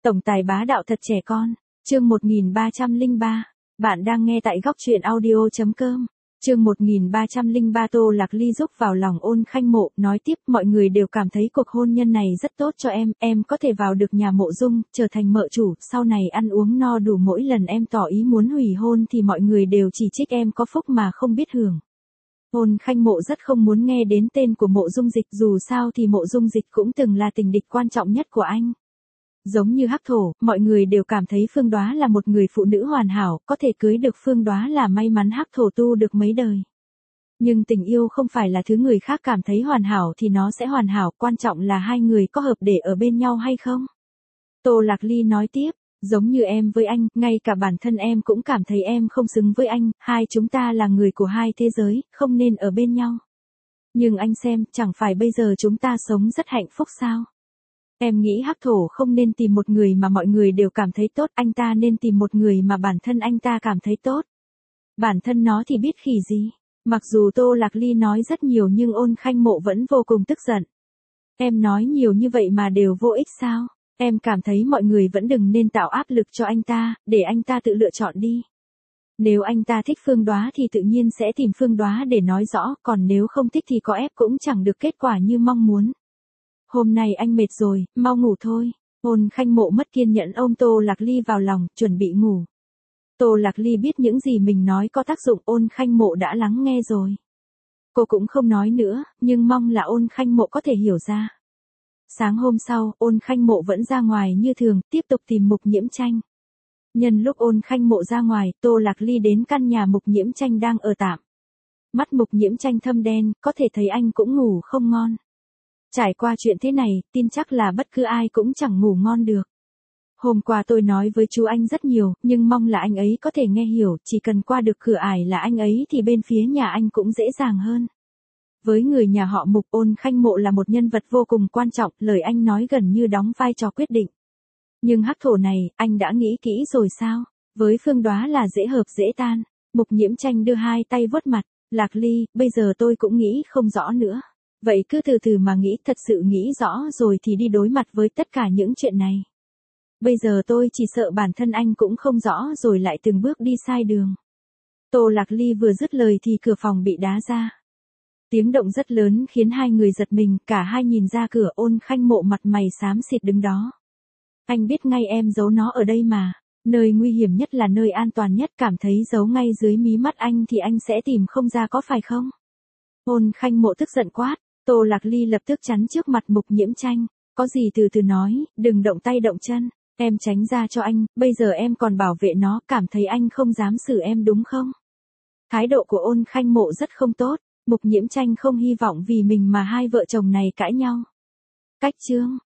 Tổng tài bá đạo thật trẻ con. Chương 1303. Bạn đang nghe tại góc truyện audio.com. Chương 1303. Tô Lạc Ly rúc vào lòng Ôn Khanh Mộ, nói tiếp, mọi người đều cảm thấy cuộc hôn nhân này rất tốt cho em có thể vào được nhà Mộ Dung, trở thành mợ chủ, sau này ăn uống no đủ, mỗi lần em tỏ ý muốn hủy hôn thì mọi người đều chỉ trích em có phúc mà không biết hưởng. Ôn Khanh Mộ rất không muốn nghe đến tên của Mộ Dung Dịch, dù sao thì Mộ Dung Dịch cũng từng là tình địch quan trọng nhất của anh. Giống như Hắc Thổ, mọi người đều cảm thấy Phương Đoá là một người phụ nữ hoàn hảo, có thể cưới được Phương Đoá là may mắn Hắc Thổ tu được mấy đời. Nhưng tình yêu không phải là thứ người khác cảm thấy hoàn hảo thì nó sẽ hoàn hảo, quan trọng là hai người có hợp để ở bên nhau hay không. Tô Lạc Ly nói tiếp, giống như em với anh, ngay cả bản thân em cũng cảm thấy em không xứng với anh, hai chúng ta là người của hai thế giới, không nên ở bên nhau. Nhưng anh xem, chẳng phải bây giờ chúng ta sống rất hạnh phúc sao? Em nghĩ Hắc Thổ không nên tìm một người mà mọi người đều cảm thấy tốt, anh ta nên tìm một người mà bản thân anh ta cảm thấy tốt. Bản thân nó thì biết khỉ gì. Mặc dù Tô Lạc Ly nói rất nhiều nhưng Ôn Khanh Mộ vẫn vô cùng tức giận. Em nói nhiều như vậy mà đều vô ích sao? Em cảm thấy mọi người vẫn đừng nên tạo áp lực cho anh ta, để anh ta tự lựa chọn đi. Nếu anh ta thích Phương Đoá thì tự nhiên sẽ tìm Phương Đoá để nói rõ, còn nếu không thích thì có ép cũng chẳng được kết quả như mong muốn. Hôm nay anh mệt rồi, mau ngủ thôi. Ôn Khanh Mộ mất kiên nhẫn ôm Tô Lạc Ly vào lòng, chuẩn bị ngủ. Tô Lạc Ly biết những gì mình nói có tác dụng, Ôn Khanh Mộ đã lắng nghe rồi. Cô cũng không nói nữa, nhưng mong là Ôn Khanh Mộ có thể hiểu ra. Sáng hôm sau, Ôn Khanh Mộ vẫn ra ngoài như thường, tiếp tục tìm Mục Nhiễm Tranh. Nhân lúc Ôn Khanh Mộ ra ngoài, Tô Lạc Ly đến căn nhà Mục Nhiễm Tranh đang ở tạm. Mắt Mục Nhiễm Tranh thâm đen, có thể thấy anh cũng ngủ không ngon. Trải qua chuyện thế này, tin chắc là bất cứ ai cũng chẳng ngủ ngon được. Hôm qua tôi nói với chú anh rất nhiều, nhưng mong là anh ấy có thể nghe hiểu, chỉ cần qua được cửa ải là anh ấy thì bên phía nhà anh cũng dễ dàng hơn. Với người nhà họ Mục, Ôn Khanh Mộ là một nhân vật vô cùng quan trọng, lời anh nói gần như đóng vai trò quyết định. Nhưng Hắc Thổ này, anh đã nghĩ kỹ rồi sao? Với Phương Đoá là dễ hợp dễ tan. Mục Nhiễm Tranh đưa hai tay vuốt mặt, Lạc Ly, bây giờ tôi cũng nghĩ không rõ nữa. Vậy cứ từ từ mà nghĩ, thật sự nghĩ rõ rồi thì đi đối mặt với tất cả những chuyện này. Bây giờ tôi chỉ sợ bản thân anh cũng không rõ rồi lại từng bước đi sai đường. Tô Lạc Ly vừa dứt lời thì cửa phòng bị đá ra. Tiếng động rất lớn khiến hai người giật mình, cả hai nhìn ra cửa. Ôn Khanh Mộ mặt mày xám xịt đứng đó. Anh biết ngay em giấu nó ở đây mà. Nơi nguy hiểm nhất là nơi an toàn nhất, cảm thấy giấu ngay dưới mí mắt anh thì anh sẽ tìm không ra có phải không? Ôn Khanh Mộ tức giận quát. Tô Lạc Ly lập tức chắn trước mặt Mục Nhiễm Tranh. Có gì từ từ nói, đừng động tay động chân. Em tránh ra cho anh, bây giờ em còn bảo vệ nó, cảm thấy anh không dám xử em đúng không? Thái độ của Ôn Khanh Mộ rất không tốt. Mục Nhiễm Tranh không hy vọng vì mình mà hai vợ chồng này cãi nhau. Cách chương.